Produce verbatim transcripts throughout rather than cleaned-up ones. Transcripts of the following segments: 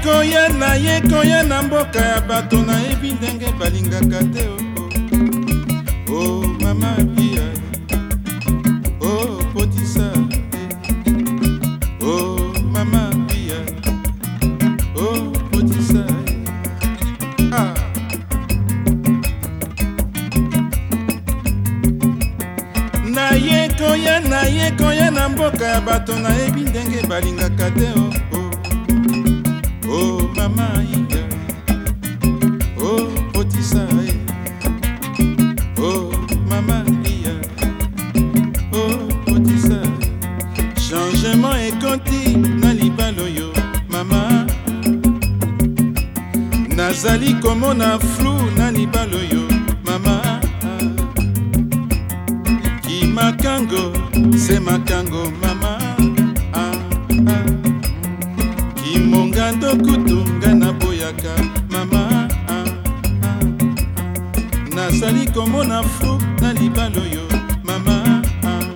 koya na ye koya na mboka ya bato na yebi ndenge balingaka te. Oh, oh mama pia, oh potisa, oh mama pia, oh potisa. Ah. Na ye koya na ye koya na mboka ya bato na yebi ndenge balingaka te. Oh, oh, oh mama iya, oh potisa, oh mama iya, oh potisa. Changement ekonti na libalo yo mama, nazali komona flou na libalo yo mama. Ki makango se makango mama, ah, ah. Ki mongando kutunga na boyaka mama, ah, ah. Nazali komona flou na libalo yo mama, ah, ah.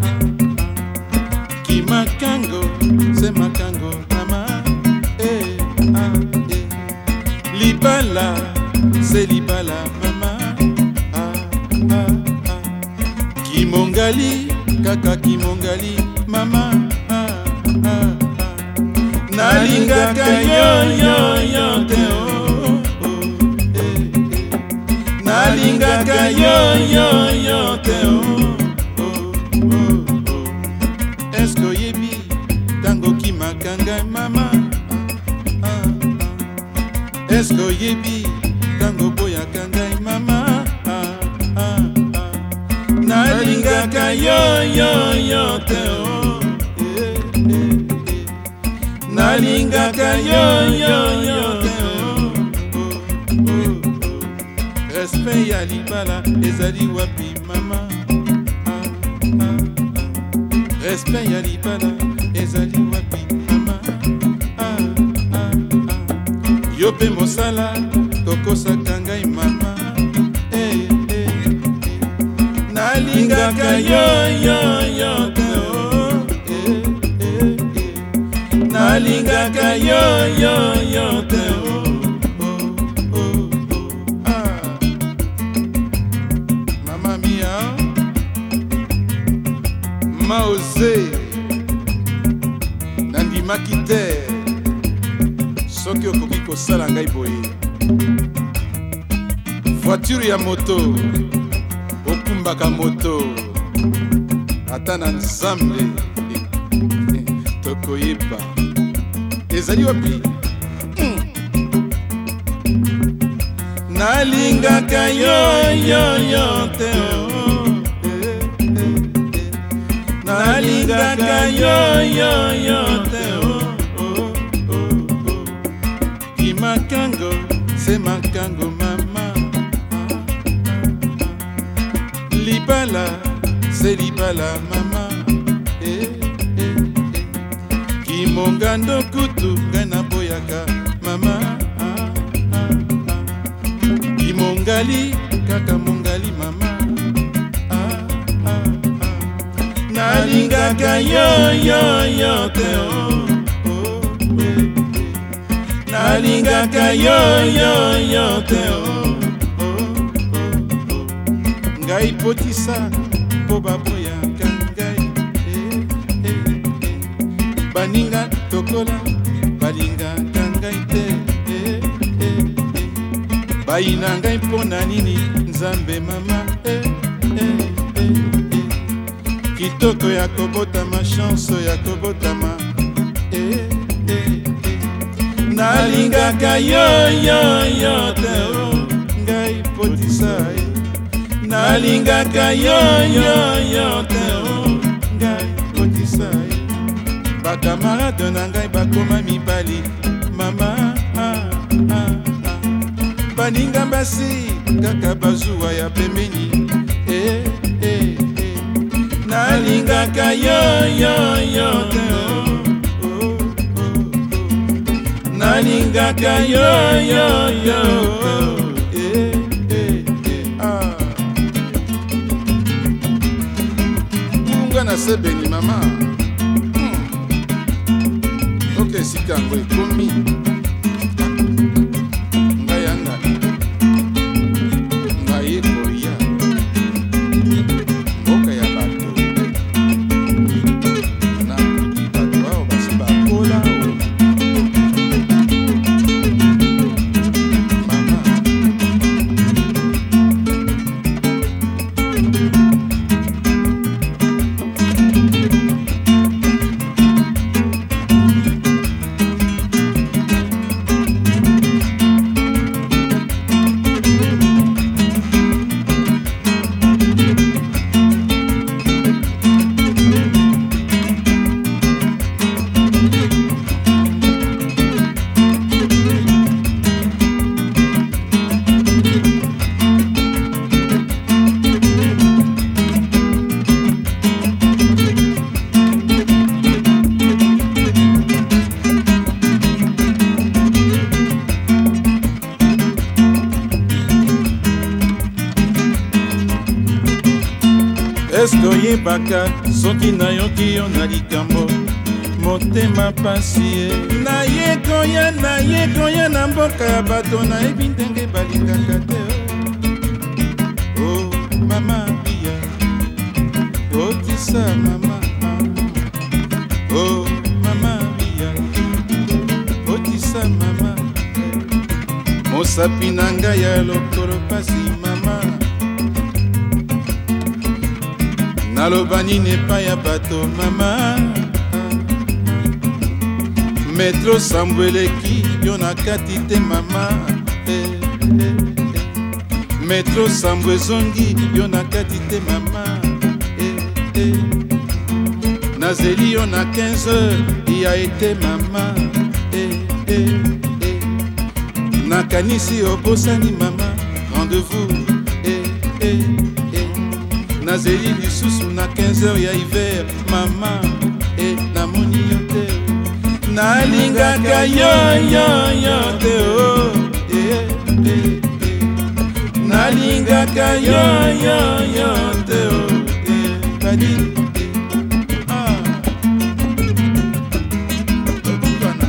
Ki makango se makango mama, eh, ah, eh. Libala se libala mama, ah, ah, ah. Kimongali kaka kimongali mama, ah, ah, ah. Nalingaka yo yo yo te oh, oh, eh, eh. Nalingaka yo yo yo te oh, oh, oh, oh. Esko yebi tango kimakanga mama, ah, ah, ah. Esko yebi tango boyaka ngai mama, ah, ah, ah. Nalingaka yo yo yo te oh, eh, eh, eh. Nalingaka yo yo yo te oh, oh, oh, oh. Respect ya libala ezali wapi mama, ah, ah, ah. Respect ya libala ezali wapi mama, ah, ah, ah. Yo pe mosala tokosaka ngai mama, eh, eh, eh. Nalingaka yo yo yo te oh, eh, eh, eh. Nalingaka yo yo yo te oh, oh, oh, oh. Ah. Mama mia maose nandimaki te soki okoki kosala ngai boye. Voiture ya moto okumbaka moto ata na nzambe tokoyeba ezali wapi. mm. Nalingaka yo yo yo te oh, eh, eh, eh. Nalingaka yo yo yo te oh, oh, oh, oh. Ki makango se makango mama, libala se libala mama, eh, eh, eh. Ki mongando kutu ngai na boyaka mama, ah, ah, ah. Ki mongali kaka mongali mama, ah, ah, ah. Nalingaka yo yo yo te oh, oh, eh, eh. Nalingaka yo yo yo te oh, ngai potisa po baboyaka ngai, eh, eh, eh. Baninga tokola balingaka ngai te, eh, eh, eh. Bayina ngai mpona nini nzambe mama, eh, eh, eh, eh. Kitoko ya kobotama chance ya kobotama, eh, eh, eh. Nalingaka yo yo yo te oh, ngai potisa, eh. Nalingaka yo yo yo te oh, ngai potisa. Bakamarade na ngai bakoma mibali mama, ah, ah, ah. Baninga basi kaka bazuwa ya pembeni, eh, eh, eh. Nalingaka yo yo yo te oh, oh, oh, oh. Nalingaka yo yo yo oh, eh, eh, eh. Ah. Na sebeni mama, hmm. Ok, sikango ekomi toyebaka soki nayoki yo na likambo motema pasi ye naye koya naye koya na mboka ya bato nayebi ndenge balingaka te oh mama bia otisa mama oh mama bia otisa mama mosapi na ngai ya lokolo pasi mama naloba nini epai ya bato mama metro sambo eleki yo na kati te mama eh, eh, eh. metro sambo ezongi yo na kati te mama eh, eh. nazeli yo na quinze heures ya ete mama eh, eh, eh. nakanisi obosani mama rendez-vous eh, eh, eh. nazeli lisusu na quinze heures ya hiver mama eh, namoni yo te nalingaka yo yo yo te oh eh, eh, eh. nalingaka yo yo yo te oh eh, badi eh. ah obukana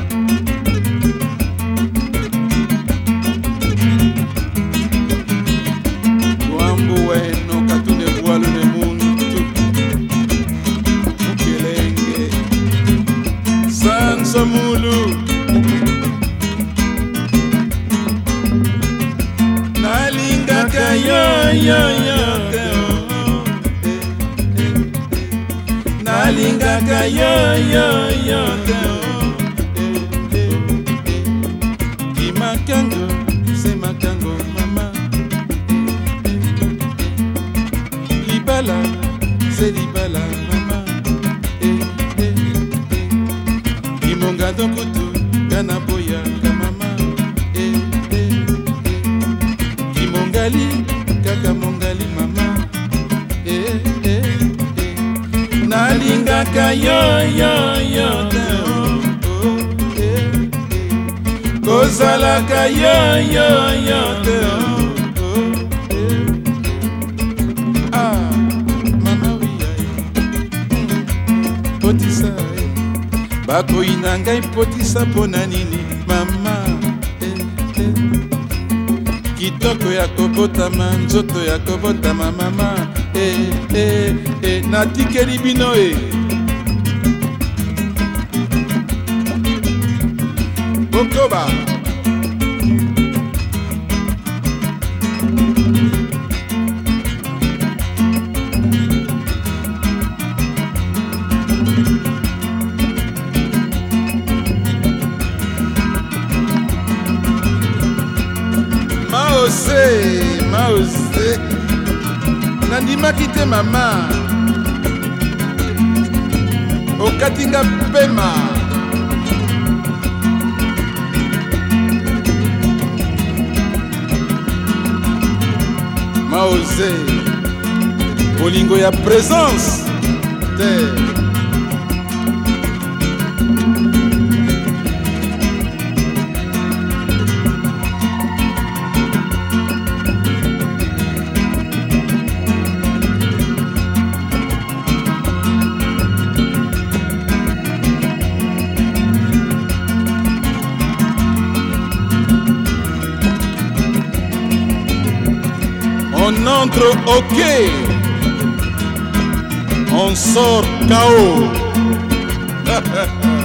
wambu weno katune bwalo ne muntu ukelenge Samulu nalingaka yo yo yo te oh nalingaka yo yo yo te oh kimakango se makango mama libala se libala mama monga dokutu kana boya kamama eh, eh, eh. kimongali kaka mongali mama eh, eh, eh. nalingaka yo yo yo te oh, oh, eh, eh. kozalaka yo yo yo te oh, oh, eh, eh. ah mama wiya mm. otisa bakoyi na ngai potisa mpo na nini mama eh, eh. kitoko ya kobotama nzoto ya kobotama mama eh, eh, eh. natikeli bino e bokoba maose maose nandimaki te mama okatinga pema maose bolingo ya présence te on entre ok, on sort K O